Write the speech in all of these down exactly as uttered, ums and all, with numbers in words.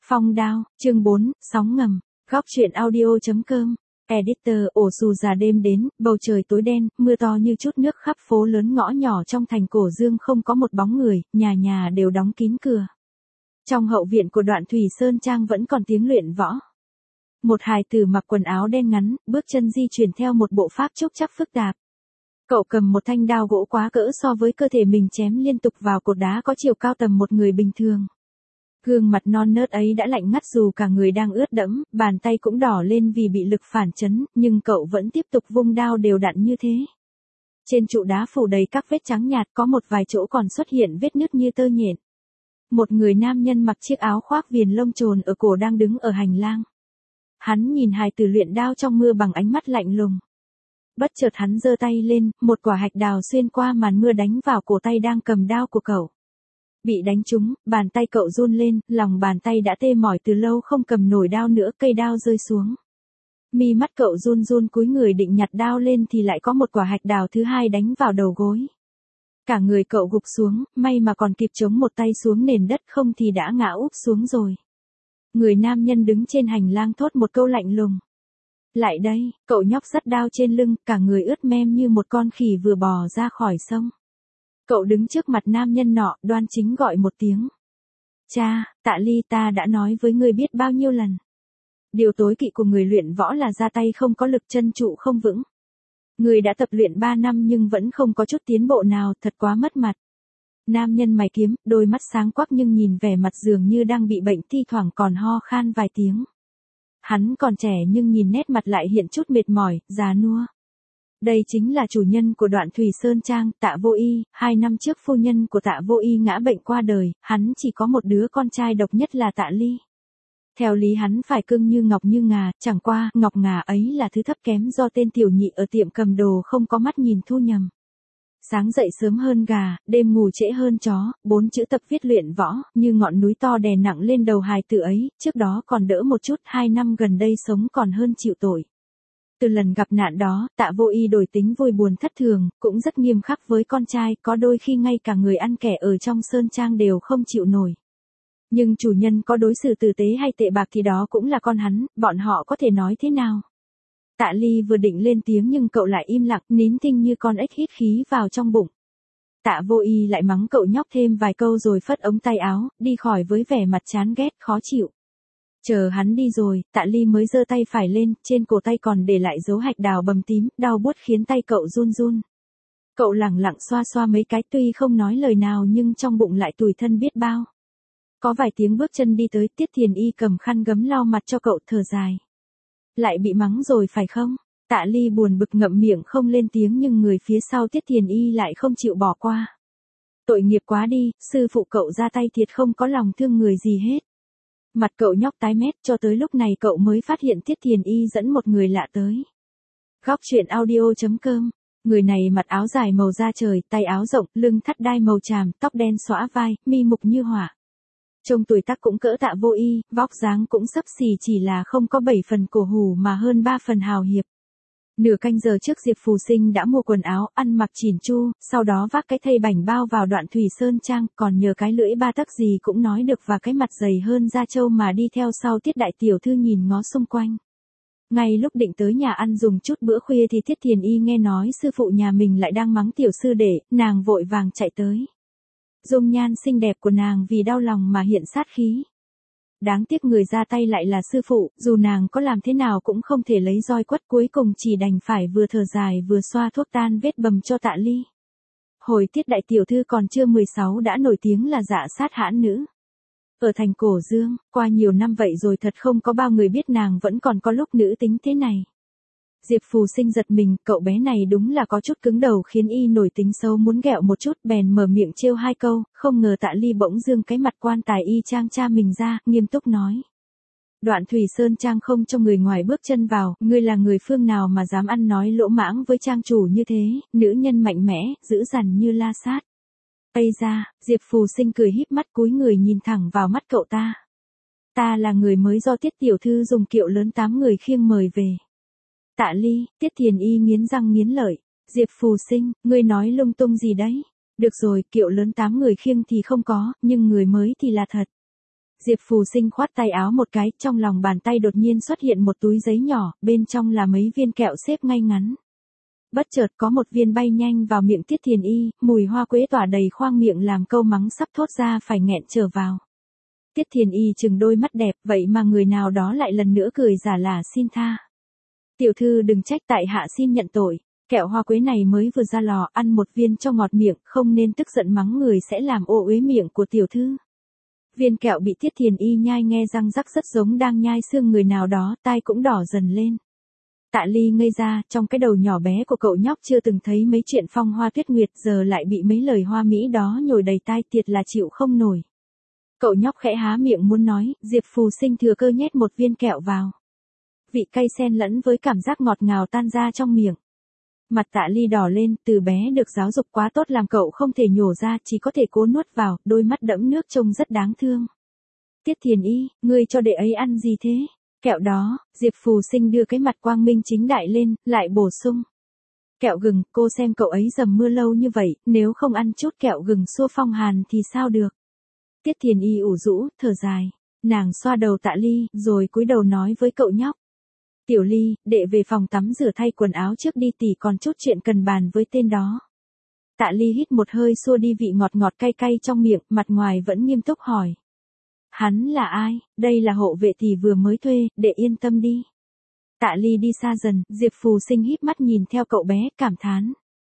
Phong đao, chương bốn, sóng ngầm, góc truyện audio.com, editor, ổ xù già đêm đến, bầu trời tối đen, mưa to như chút nước khắp phố lớn ngõ nhỏ trong thành Cổ Dương không có một bóng người, nhà nhà đều đóng kín cửa. Trong hậu viện của Đoạn Thủy Sơn Trang vẫn còn tiếng luyện võ. Một hài tử mặc quần áo đen ngắn, bước chân di chuyển theo một bộ pháp trúc chắc phức tạp. Cậu cầm một thanh đao gỗ quá cỡ so với cơ thể mình chém liên tục vào cột đá có chiều cao tầm một người bình thường. Gương mặt non nớt ấy đã lạnh ngắt dù cả người đang ướt đẫm, bàn tay cũng đỏ lên vì bị lực phản chấn, nhưng cậu vẫn tiếp tục vung đao đều đặn như thế. Trên trụ đá phủ đầy các vết trắng nhạt, có một vài chỗ còn xuất hiện vết nứt như tơ nhện. Một người nam nhân mặc chiếc áo khoác viền lông trồn ở cổ đang đứng ở hành lang. Hắn nhìn hài tử luyện đao trong mưa bằng ánh mắt lạnh lùng. Bất chợt hắn giơ tay lên, một quả hạch đào xuyên qua màn mưa đánh vào cổ tay đang cầm đao của cậu. Bị đánh trúng, bàn tay cậu run lên, lòng bàn tay đã tê mỏi từ lâu không cầm nổi đao nữa, cây đao rơi xuống. Mi mắt cậu run run cúi người định nhặt đao lên thì lại có một quả hạch đào thứ hai đánh vào đầu gối. Cả người cậu gục xuống, may mà còn kịp chống một tay xuống nền đất, không thì đã ngã úp xuống rồi. Người nam nhân đứng trên hành lang thốt một câu lạnh lùng. Lại đây, cậu nhóc dắt đao trên lưng, cả người ướt mem như một con khỉ vừa bò ra khỏi sông. Cậu đứng trước mặt nam nhân nọ, đoan chính gọi một tiếng. Cha, Tạ Ly, ta đã nói với ngươi biết bao nhiêu lần. Điều tối kỵ của người luyện võ là ra tay không có lực, chân trụ không vững. Ngươi đã tập luyện ba năm nhưng vẫn không có chút tiến bộ nào, thật quá mất mặt. Nam nhân mày kiếm, đôi mắt sáng quắc nhưng nhìn vẻ mặt dường như đang bị bệnh, thi thoảng còn ho khan vài tiếng. Hắn còn trẻ nhưng nhìn nét mặt lại hiện chút mệt mỏi, già nua. Đây chính là chủ nhân của Đoạn Thủy Sơn Trang, Tạ Vô Y. Hai năm trước phu nhân của Tạ Vô Y ngã bệnh qua đời, hắn chỉ có một đứa con trai độc nhất là Tạ Ly. Theo lý hắn phải cưng như ngọc như ngà, chẳng qua ngọc ngà ấy là thứ thấp kém do tên tiểu nhị ở tiệm cầm đồ không có mắt nhìn thu nhầm. Sáng dậy sớm hơn gà, đêm ngủ trễ hơn chó, bốn chữ tập viết luyện võ, như ngọn núi to đè nặng lên đầu hài tử ấy, trước đó còn đỡ một chút, hai năm gần đây sống còn hơn chịu tội. Từ lần gặp nạn đó, Tạ Vô Y đổi tính vui buồn thất thường, cũng rất nghiêm khắc với con trai, có đôi khi ngay cả người ăn kẻ ở trong sơn trang đều không chịu nổi. Nhưng chủ nhân có đối xử tử tế hay tệ bạc thì đó cũng là con hắn, bọn họ có thể nói thế nào? Tạ Ly vừa định lên tiếng nhưng cậu lại im lặng, nín thinh như con ếch hít khí vào trong bụng. Tạ Vô Y lại mắng cậu nhóc thêm vài câu rồi phất ống tay áo, đi khỏi với vẻ mặt chán ghét, khó chịu. Chờ hắn đi rồi, Tạ Ly mới giơ tay phải lên, trên cổ tay còn để lại dấu hạch đào bầm tím, đau buốt khiến tay cậu run run. Cậu lẳng lặng xoa xoa mấy cái, tuy không nói lời nào nhưng trong bụng lại tủi thân biết bao. Có vài tiếng bước chân đi tới, Tiết Thiền Y cầm khăn gấm lau mặt cho cậu, thở dài. Lại bị mắng rồi phải không? Tạ Ly buồn bực ngậm miệng không lên tiếng nhưng người phía sau Tiết Thiền Y lại không chịu bỏ qua. Tội nghiệp quá đi, sư phụ cậu ra tay thiệt không có lòng thương người gì hết. Mặt cậu nhóc tái mét, cho tới lúc này cậu mới phát hiện Tiết Thiền Y dẫn một người lạ tới. Góc truyện audio.com, người này mặc áo dài màu da trời, tay áo rộng, lưng thắt đai màu tràm, tóc đen xõa vai, mi mục như hỏa. Trông tuổi tác cũng cỡ Tạ Vô Y, vóc dáng cũng xấp xì, chỉ là không có bảy phần cổ hủ mà hơn ba phần hào hiệp. Nửa canh giờ trước Diệp Phù Sinh đã mua quần áo, ăn mặc chỉn chu, sau đó vác cái thây bảnh bao vào Đoạn Thủy Sơn Trang, còn nhờ cái lưỡi ba tấc gì cũng nói được và cái mặt dày hơn da trâu mà đi theo sau Tiết đại tiểu thư nhìn ngó xung quanh. Ngay lúc định tới nhà ăn dùng chút bữa khuya thì Tiết Thiền Y nghe nói sư phụ nhà mình lại đang mắng tiểu sư đệ, nàng vội vàng chạy tới. Dung nhan xinh đẹp của nàng vì đau lòng mà hiện sát khí. Đáng tiếc người ra tay lại là sư phụ, dù nàng có làm thế nào cũng không thể lấy roi quất, cuối cùng chỉ đành phải vừa thở dài vừa xoa thuốc tan vết bầm cho Tạ Ly. Hồi Tiết đại tiểu thư còn chưa mười sáu đã nổi tiếng là dạ sát hãn nữ. Ở thành Cổ Dương, qua nhiều năm vậy rồi thật không có bao người biết nàng vẫn còn có lúc nữ tính thế này. Diệp Phù Sinh giật mình, cậu bé này đúng là có chút cứng đầu khiến y nổi tính xấu muốn ghẹo một chút, bèn mở miệng trêu hai câu, không ngờ Tạ Ly bỗng dương cái mặt quan tài y chang cha mình ra, nghiêm túc nói. Đoạn Thủy Sơn Trang không cho người ngoài bước chân vào, ngươi là người phương nào mà dám ăn nói lỗ mãng với trang chủ như thế, nữ nhân mạnh mẽ, dữ dằn như la sát. Ây da, Diệp Phù Sinh cười híp mắt cúi người nhìn thẳng vào mắt cậu ta. Ta là người mới do Tiết tiểu thư dùng kiệu lớn tám người khiêng mời về. Tạ Ly, Tiết Thiền Y nghiến răng nghiến lợi. Diệp Phù Sinh, ngươi nói lung tung gì đấy? Được rồi, kiệu lớn tám người khiêng thì không có, nhưng người mới thì là thật. Diệp Phù Sinh khoát tay áo một cái, trong lòng bàn tay đột nhiên xuất hiện một túi giấy nhỏ, bên trong là mấy viên kẹo xếp ngay ngắn. Bất chợt có một viên bay nhanh vào miệng Tiết Thiền Y, mùi hoa quế tỏa đầy khoang miệng làm câu mắng sắp thốt ra phải nghẹn trở vào. Tiết Thiền Y trừng đôi mắt đẹp, vậy mà người nào đó lại lần nữa cười giả là xin tha. Tiểu thư đừng trách tại hạ xin nhận tội, kẹo hoa quế này mới vừa ra lò, ăn một viên cho ngọt miệng, không nên tức giận mắng người sẽ làm ô uế miệng của tiểu thư. Viên kẹo bị Tiết Thiền Y nhai nghe răng rắc rất giống đang nhai xương người nào đó, tai cũng đỏ dần lên. Tạ Ly ngây ra, trong cái đầu nhỏ bé của cậu nhóc chưa từng thấy mấy chuyện phong hoa tuyết nguyệt, giờ lại bị mấy lời hoa mỹ đó nhồi đầy tai, tiệt là chịu không nổi. Cậu nhóc khẽ há miệng muốn nói, Diệp Phù Sinh thừa cơ nhét một viên kẹo vào. Vị cay xen lẫn với cảm giác ngọt ngào tan ra trong miệng. Mặt Tạ Ly đỏ lên, từ bé được giáo dục quá tốt làm cậu không thể nhổ ra, chỉ có thể cố nuốt vào, đôi mắt đẫm nước trông rất đáng thương. Tiết Thiền Y, ngươi cho đệ ấy ăn gì thế? Kẹo đó, Diệp Phù Sinh đưa cái mặt quang minh chính đại lên, lại bổ sung. Kẹo gừng, cô xem cậu ấy dầm mưa lâu như vậy, nếu không ăn chút kẹo gừng xua phong hàn thì sao được? Tiết Thiền Y ủ rũ, thở dài. Nàng xoa đầu Tạ Ly, rồi cúi đầu nói với cậu nhóc. Tiểu Ly, đệ về phòng tắm rửa thay quần áo trước đi, tỷ còn chút chuyện cần bàn với tên đó. Tạ Ly hít một hơi xua đi vị ngọt ngọt cay cay trong miệng, mặt ngoài vẫn nghiêm túc hỏi. Hắn là ai? Đây là hộ vệ tỷ vừa mới thuê, đệ yên tâm đi. Tạ Ly đi xa dần, Diệp Phù Sinh híp mắt nhìn theo cậu bé, cảm thán.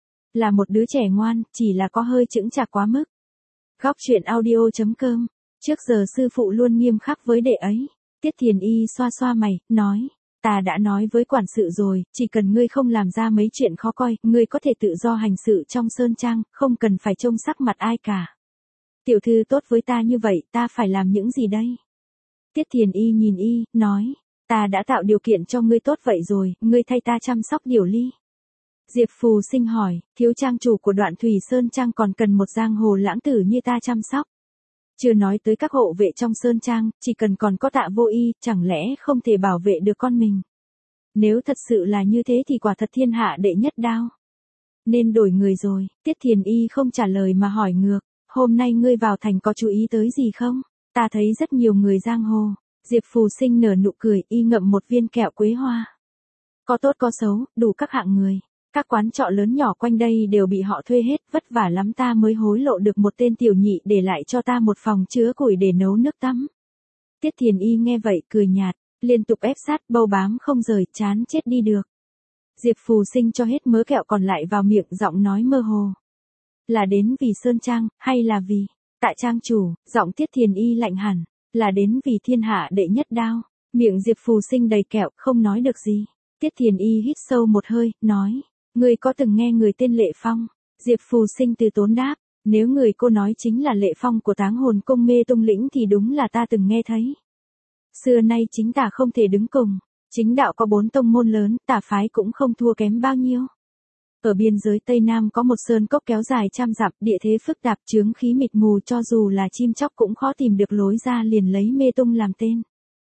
Là một đứa trẻ ngoan, chỉ là có hơi chững chạc quá mức. Góc truyện audio chấm com. Trước giờ sư phụ luôn nghiêm khắc với đệ ấy. Tiết Thiền Y xoa xoa mày, nói. Ta đã nói với quản sự rồi, chỉ cần ngươi không làm ra mấy chuyện khó coi, ngươi có thể tự do hành sự trong sơn trang, không cần phải trông sắc mặt ai cả. Tiểu thư tốt với ta như vậy, ta phải làm những gì đây? Tiết Thiền Y nhìn y, nói. Ta đã tạo điều kiện cho ngươi tốt vậy rồi, ngươi thay ta chăm sóc Điểu Ly. Diệp Phù Sinh hỏi, thiếu trang chủ của Đoạn Thủy Sơn Trang còn cần một giang hồ lãng tử như ta chăm sóc. Chưa nói tới các hộ vệ trong Sơn Trang, chỉ cần còn có Tạ Vô Y, chẳng lẽ không thể bảo vệ được con mình. Nếu thật sự là như thế thì quả thật thiên hạ đệ nhất đao. Nên đổi người rồi, Tiết Thiền Y không trả lời mà hỏi ngược, hôm nay ngươi vào thành có chú ý tới gì không? Ta thấy rất nhiều người giang hồ. Diệp Phù Sinh nở nụ cười, y ngậm một viên kẹo quế hoa. Có tốt có xấu, đủ các hạng người. Các quán trọ lớn nhỏ quanh đây đều bị họ thuê hết, vất vả lắm ta mới hối lộ được một tên tiểu nhị để lại cho ta một phòng chứa củi để nấu nước tắm. Tiết Thiền Y nghe vậy cười nhạt, liên tục ép sát, bầu bám không rời, chán chết đi được. Diệp Phù Sinh cho hết mớ kẹo còn lại vào miệng, giọng nói mơ hồ. Là đến vì Sơn Trang, hay là vì Tạ trang chủ? Giọng Tiết Thiền Y lạnh hẳn. Là đến vì thiên hạ đệ nhất đao. Miệng Diệp Phù Sinh đầy kẹo, không nói được gì. Tiết Thiền Y hít sâu một hơi, nói. Người có từng nghe người tên Lệ Phong? Diệp Phù Sinh từ tốn đáp. Nếu người cô nói chính là Lệ Phong của Táng Hồn Cung Mê Tung Lĩnh thì đúng là ta từng nghe thấy. Xưa nay chính tả không thể đứng cùng. Chính đạo có bốn tông môn lớn, tả phái cũng không thua kém bao nhiêu. Ở biên giới Tây Nam có một sơn cốc kéo dài trăm dặm, địa thế phức tạp, chướng khí mịt mù, cho dù là chim chóc cũng khó tìm được lối ra, liền lấy Mê Tung làm tên.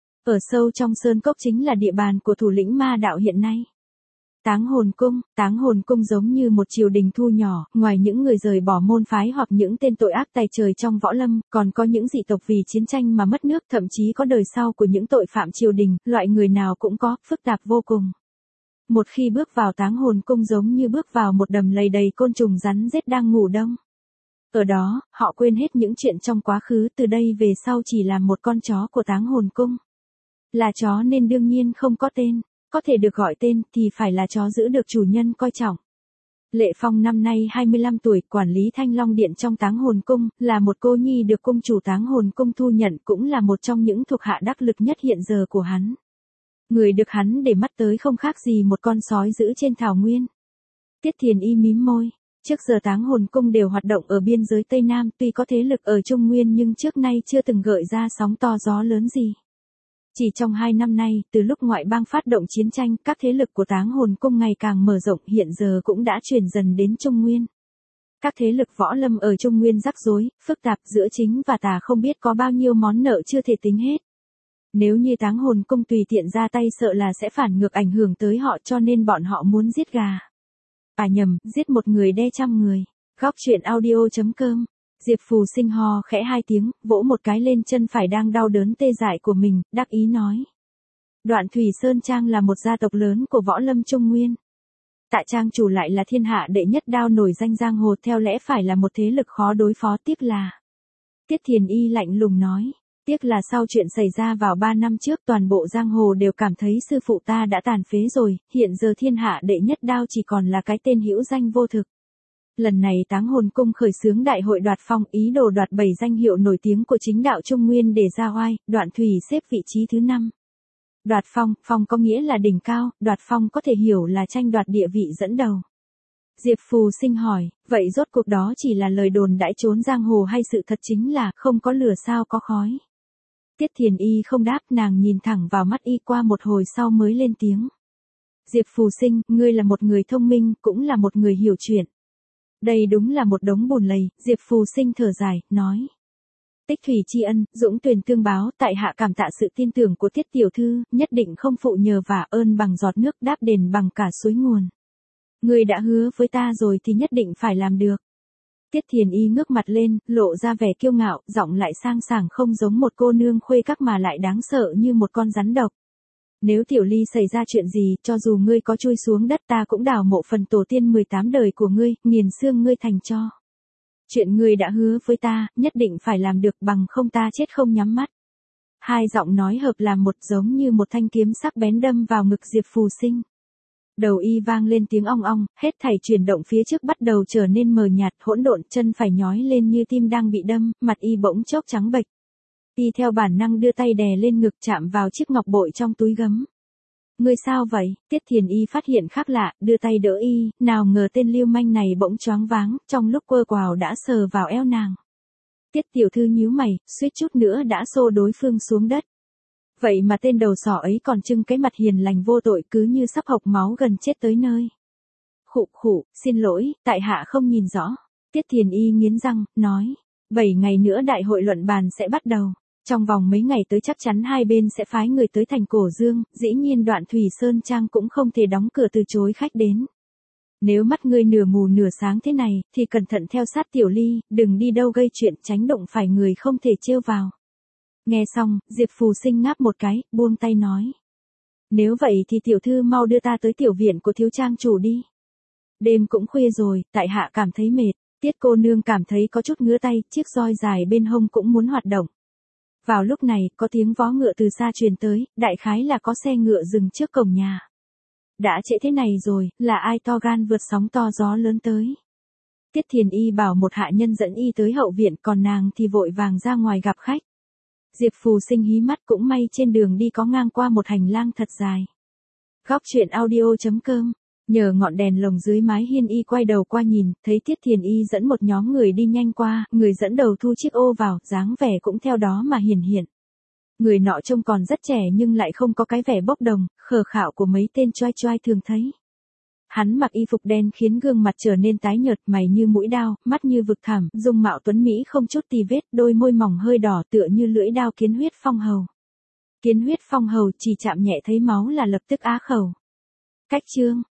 Ở sâu trong sơn cốc chính là địa bàn của thủ lĩnh ma đạo hiện nay. Táng Hồn Cung, Táng Hồn Cung giống như một triều đình thu nhỏ, ngoài những người rời bỏ môn phái hoặc những tên tội ác tày trời trong võ lâm, còn có những dị tộc vì chiến tranh mà mất nước, thậm chí có đời sau của những tội phạm triều đình, loại người nào cũng có, phức tạp vô cùng. Một khi bước vào Táng Hồn Cung giống như bước vào một đầm lầy đầy côn trùng rắn rết đang ngủ đông. Ở đó, họ quên hết những chuyện trong quá khứ, từ đây về sau chỉ là một con chó của Táng Hồn Cung. Là chó nên đương nhiên không có tên, có thể được gọi tên thì phải là chó giữ được chủ nhân coi trọng. Lệ Phong năm nay hai mươi lăm tuổi, quản lý Thanh Long Điện trong Táng Hồn Cung, là một cô nhi được cung chủ Táng Hồn Cung thu nhận, cũng là một trong những thuộc hạ đắc lực nhất hiện giờ của hắn. Người được hắn để mắt tới không khác gì một con sói giữ trên thảo nguyên. Tiết Thiền Y mím môi. Trước giờ Táng Hồn Cung đều hoạt động ở biên giới Tây Nam, tuy có thế lực ở Trung Nguyên nhưng trước nay chưa từng gợi ra sóng to gió lớn gì. Chỉ trong hai năm nay, từ lúc ngoại bang phát động chiến tranh, các thế lực của Táng Hồn Cung ngày càng mở rộng, hiện giờ cũng đã chuyển dần đến Trung Nguyên. Các thế lực võ lâm ở Trung Nguyên rắc rối, phức tạp, giữa chính và tà không biết có bao nhiêu món nợ chưa thể tính hết. Nếu như Táng Hồn Cung tùy tiện ra tay sợ là sẽ phản ngược ảnh hưởng tới họ, cho nên bọn họ muốn giết gà. À nhầm, giết một người đe trăm người. Góc truyện audio chấm com Diệp Phù Sinh ho khẽ hai tiếng, vỗ một cái lên chân phải đang đau đớn tê dại của mình, đắc ý nói. Đoạn Thủy Sơn Trang là một gia tộc lớn của võ lâm Trung Nguyên. Tạ trang chủ lại là thiên hạ đệ nhất đao nổi danh giang hồ, theo lẽ phải là một thế lực khó đối phó, tiếc là. Tiết Thiền Y lạnh lùng nói. Tiếc là sau chuyện xảy ra vào ba năm trước toàn bộ giang hồ đều cảm thấy sư phụ ta đã tàn phế rồi, hiện giờ thiên hạ đệ nhất đao chỉ còn là cái tên hữu danh vô thực. Lần này Táng Hồn Cung khởi xướng đại hội đoạt phong, ý đồ đoạt bảy danh hiệu nổi tiếng của chính đạo Trung Nguyên để ra oai, Đoạn Thủy xếp vị trí thứ năm. Đoạt phong, phong có nghĩa là đỉnh cao, đoạt phong có thể hiểu là tranh đoạt địa vị dẫn đầu. Diệp Phù Sinh hỏi, vậy rốt cuộc đó chỉ là lời đồn đãi trốn giang hồ hay sự thật chính là không có lửa sao có khói? Tiết Thiền Y không đáp, nàng nhìn thẳng vào mắt y qua một hồi sau mới lên tiếng. Diệp Phù Sinh, ngươi là một người thông minh, cũng là một người hiểu chuyện. Đây đúng là một đống bùn lầy, Diệp Phù Sinh thở dài, nói. Tích thủy tri ân, dũng tuyền tương báo, tại hạ cảm tạ sự tin tưởng của Tiết tiểu thư, nhất định không phụ nhờ vả, ơn bằng giọt nước, đáp đền bằng cả suối nguồn. Ngươi đã hứa với ta rồi thì nhất định phải làm được. Tiết Thiền Y ngước mặt lên, lộ ra vẻ kiêu ngạo, giọng lại sang sảng không giống một cô nương khuê các mà lại đáng sợ như một con rắn độc. Nếu Tiểu Ly xảy ra chuyện gì, cho dù ngươi có chui xuống đất ta cũng đào mộ phần tổ tiên mười tám đời của ngươi, nghiền xương ngươi thành tro. Chuyện ngươi đã hứa với ta, nhất định phải làm được, bằng không ta chết không nhắm mắt. Hai giọng nói hợp làm một, giống như một thanh kiếm sắc bén đâm vào ngực Diệp Phù Sinh. Đầu y vang lên tiếng ong ong, hết thảy chuyển động phía trước bắt đầu trở nên mờ nhạt, hỗn độn, chân phải nhói lên như tim đang bị đâm, mặt y bỗng chốc trắng bệch. Y theo bản năng đưa tay đè lên ngực, chạm vào chiếc ngọc bội trong túi gấm. Ngươi sao vậy? Tiết Thiền Y phát hiện khác lạ, đưa tay đỡ y, nào ngờ tên lưu manh này bỗng choáng váng, trong lúc quơ quào đã sờ vào eo nàng. Tiết tiểu thư nhíu mày, suýt chút nữa đã xô đối phương xuống đất. Vậy mà tên đầu sỏ ấy còn trưng cái mặt hiền lành vô tội, cứ như sắp hộc máu gần chết tới nơi. Khụ khụ, xin lỗi, tại hạ không nhìn rõ. Tiết Thiền Y nghiến răng, nói. Bảy ngày nữa đại hội luận bàn sẽ bắt đầu. Trong vòng mấy ngày tới chắc chắn hai bên sẽ phái người tới thành Cổ Dương, dĩ nhiên Đoạn Thủy Sơn Trang cũng không thể đóng cửa từ chối khách đến. Nếu mắt ngươi nửa mù nửa sáng thế này, thì cẩn thận theo sát Tiểu Ly, đừng đi đâu gây chuyện, tránh động phải người không thể trêu vào. Nghe xong, Diệp Phù Sinh ngáp một cái, buông tay nói. Nếu vậy thì tiểu thư mau đưa ta tới tiểu viện của thiếu trang chủ đi. Đêm cũng khuya rồi, tại hạ cảm thấy mệt. Tiết cô nương cảm thấy có chút ngứa tay, chiếc roi dài bên hông cũng muốn hoạt động. Vào lúc này, có tiếng vó ngựa từ xa truyền tới, đại khái là có xe ngựa dừng trước cổng nhà. Đã trễ thế này rồi, là ai to gan vượt sóng to gió lớn tới. Tiết Thiền Y bảo một hạ nhân dẫn y tới hậu viện, còn nàng thì vội vàng ra ngoài gặp khách. Diệp Phù Sinh hí mắt, cũng may trên đường đi có ngang qua một hành lang thật dài. Góc truyện audio chấm com. Nhờ ngọn đèn lồng dưới mái hiên y quay đầu qua nhìn, thấy Tiết Thiền Y dẫn một nhóm người đi nhanh qua, người dẫn đầu thu chiếc ô vào, dáng vẻ cũng theo đó mà hiển hiện. Người nọ trông còn rất trẻ nhưng lại không có cái vẻ bốc đồng, khờ khạo của mấy tên choai choai thường thấy. Hắn mặc y phục đen khiến gương mặt trở nên tái nhợt, mày như mũi đao, mắt như vực thẳm, dung mạo tuấn mỹ không chút tì vết, đôi môi mỏng hơi đỏ tựa như lưỡi đao kiến huyết phong hầu. Kiến huyết phong hầu chỉ chạm nhẹ thấy máu là lập tức á khẩu. Cách chương